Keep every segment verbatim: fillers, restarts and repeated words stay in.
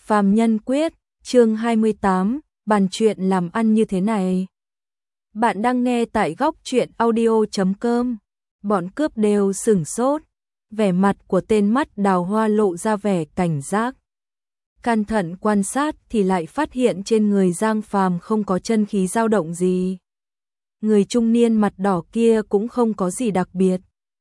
Phàm Nhân Quyết, chương hai mươi tám, bàn chuyện làm ăn như thế này. Bạn đang nghe tại góc truyện audio chấm com. Bọn cướp đều sửng sốt, vẻ mặt của tên mắt Đào Hoa lộ ra vẻ cảnh giác. Cẩn thận quan sát thì lại phát hiện trên người Giang Phàm không có chân khí dao động gì. Người trung niên mặt đỏ kia cũng không có gì đặc biệt.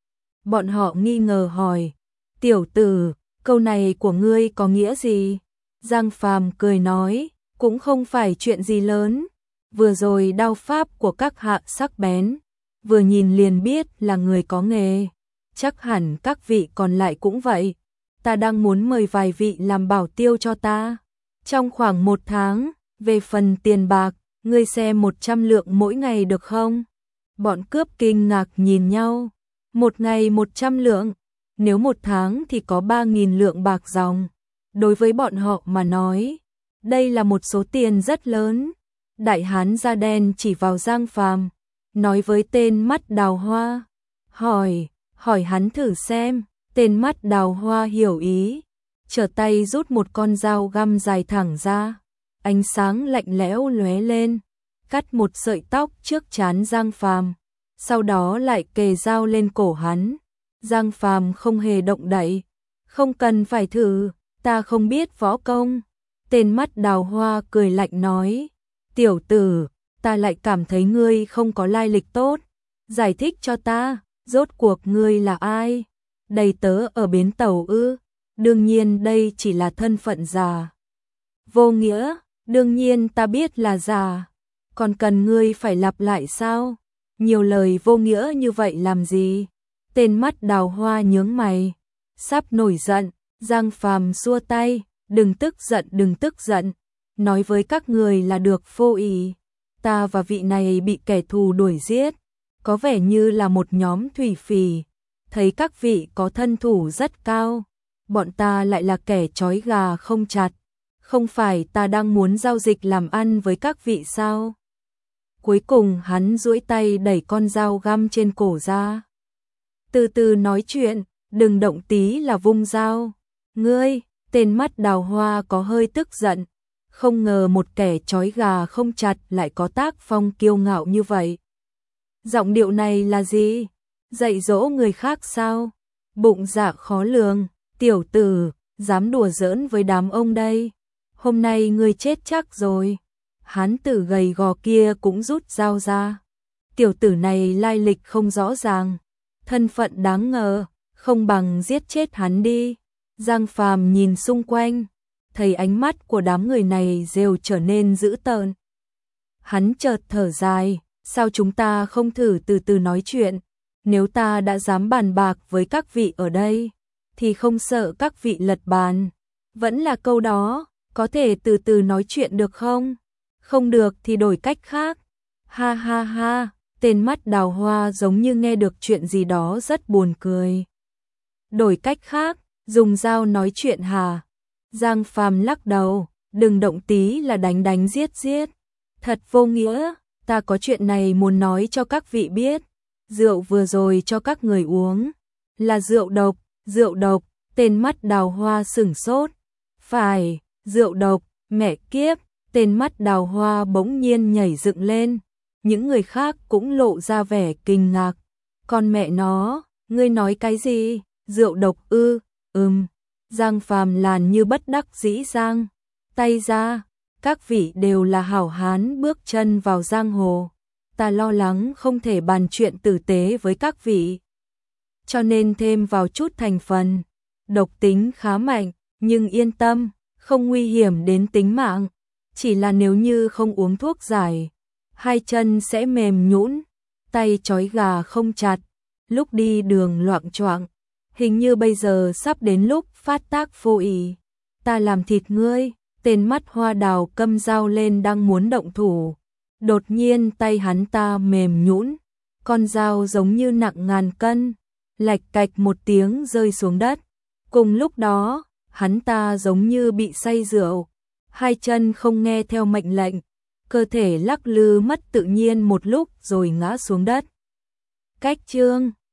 Bọn họ nghi ngờ hỏi, tiểu tử, câu này của ngươi có nghĩa gì? Giang Phàm cười nói, cũng không phải chuyện gì lớn. Vừa rồi đao pháp của các hạ sắc bén, vừa nhìn liền biết là người có nghề. Chắc hẳn các vị còn lại cũng vậy. Ta đang muốn mời vài vị làm bảo tiêu cho ta. Trong khoảng một tháng, về phần tiền bạc, ngươi xem một trăm lượng mỗi ngày được không? Bọn cướp kinh ngạc nhìn nhau. Một ngày một trăm lượng, nếu một tháng thì có ba nghìn lượng bạc dòng. Đối với bọn họ mà nói, đây là một số tiền rất lớn. Đại hán da đen chỉ vào Giang Phàm, nói với tên mắt Đào Hoa, hỏi, hỏi hắn thử xem. Tên mắt Đào Hoa hiểu ý, trở tay rút một con dao găm dài thẳng ra, ánh sáng lạnh lẽo lóe lên, cắt một sợi tóc trước trán Giang Phàm, sau đó lại kề dao lên cổ hắn. Giang Phàm không hề động đậy, không cần phải thử, ta không biết võ công. Tên mắt Đào Hoa cười lạnh nói, tiểu tử, ta lại cảm thấy ngươi không có lai lịch tốt, giải thích cho ta, rốt cuộc ngươi là ai? Đầy tớ ở bến tàu ư? Đương nhiên đây chỉ là thân phận giả. Vô nghĩa, đương nhiên ta biết là giả. Còn cần ngươi phải lặp lại sao? Nhiều lời vô nghĩa như vậy làm gì? Tên mắt Đào Hoa nhướng mày, sắp nổi giận. Giang Phàm xua tay, đừng tức giận, đừng tức giận. Nói với các người là được vô ý. Ta và vị này bị kẻ thù đuổi giết, có vẻ như là một nhóm thủy phỉ. Thấy các vị có thân thủ rất cao, bọn ta lại là kẻ trói gà không chặt. Không phải ta đang muốn giao dịch làm ăn với các vị sao? Cuối cùng hắn duỗi tay đẩy con dao găm trên cổ ra. Từ từ nói chuyện, đừng động tí là vung dao. Ngươi, tên mắt Đào Hoa có hơi tức giận. Không ngờ một kẻ trói gà không chặt lại có tác phong kiêu ngạo như vậy. Giọng điệu này là gì? Dạy dỗ người khác sao? Bụng dạ khó lường, tiểu tử, dám đùa giỡn với đám ông đây. Hôm nay ngươi chết chắc rồi. Hán tử gầy gò kia cũng rút dao ra. Tiểu tử này lai lịch không rõ ràng, thân phận đáng ngờ, không bằng giết chết hắn đi. Giang Phàm nhìn xung quanh, thấy ánh mắt của đám người này đều trở nên dữ tợn. Hắn chợt thở dài, sao chúng ta không thử từ từ nói chuyện? Nếu ta đã dám bàn bạc với các vị ở đây, thì không sợ các vị lật bàn. Vẫn là câu đó, có thể từ từ nói chuyện được không? Không được thì đổi cách khác. Ha ha ha, tên mắt Đào Hoa giống như nghe được chuyện gì đó rất buồn cười. Đổi cách khác, dùng dao nói chuyện hả? Giang Phàm lắc đầu, đừng động tí là đánh đánh giết giết. Thật vô nghĩa, ta có chuyện này muốn nói cho các vị biết. Rượu vừa rồi cho các người uống là rượu độc, rượu độc. Tên mắt Đào Hoa sửng sốt. Phải, rượu độc, mẹ kiếp. Tên mắt Đào Hoa bỗng nhiên nhảy dựng lên. Những người khác cũng lộ ra vẻ kinh ngạc. Con mẹ nó, ngươi nói cái gì? Rượu độc ư? Ừm. Giang Phàm làn như bất đắc dĩ giang tay ra. Các vị đều là hảo hán bước chân vào giang hồ. Ta lo lắng không thể bàn chuyện tử tế với các vị, cho nên thêm vào chút thành phần. Độc tính khá mạnh, nhưng yên tâm, không nguy hiểm đến tính mạng. Chỉ là nếu như không uống thuốc giải, hai chân sẽ mềm nhũn, tay trói gà không chặt, lúc đi đường loạng choạng. Hình như bây giờ sắp đến lúc phát tác vô ý. Ta làm thịt ngươi. Tên mắt Hoa Đào câm dao lên đang muốn động thủ. Đột nhiên tay hắn ta mềm nhũn, con dao giống như nặng ngàn cân, lạch cạch một tiếng rơi xuống đất. Cùng lúc đó, hắn ta giống như bị say rượu, hai chân không nghe theo mệnh lệnh, cơ thể lắc lư mất tự nhiên một lúc rồi ngã xuống đất. Cách chương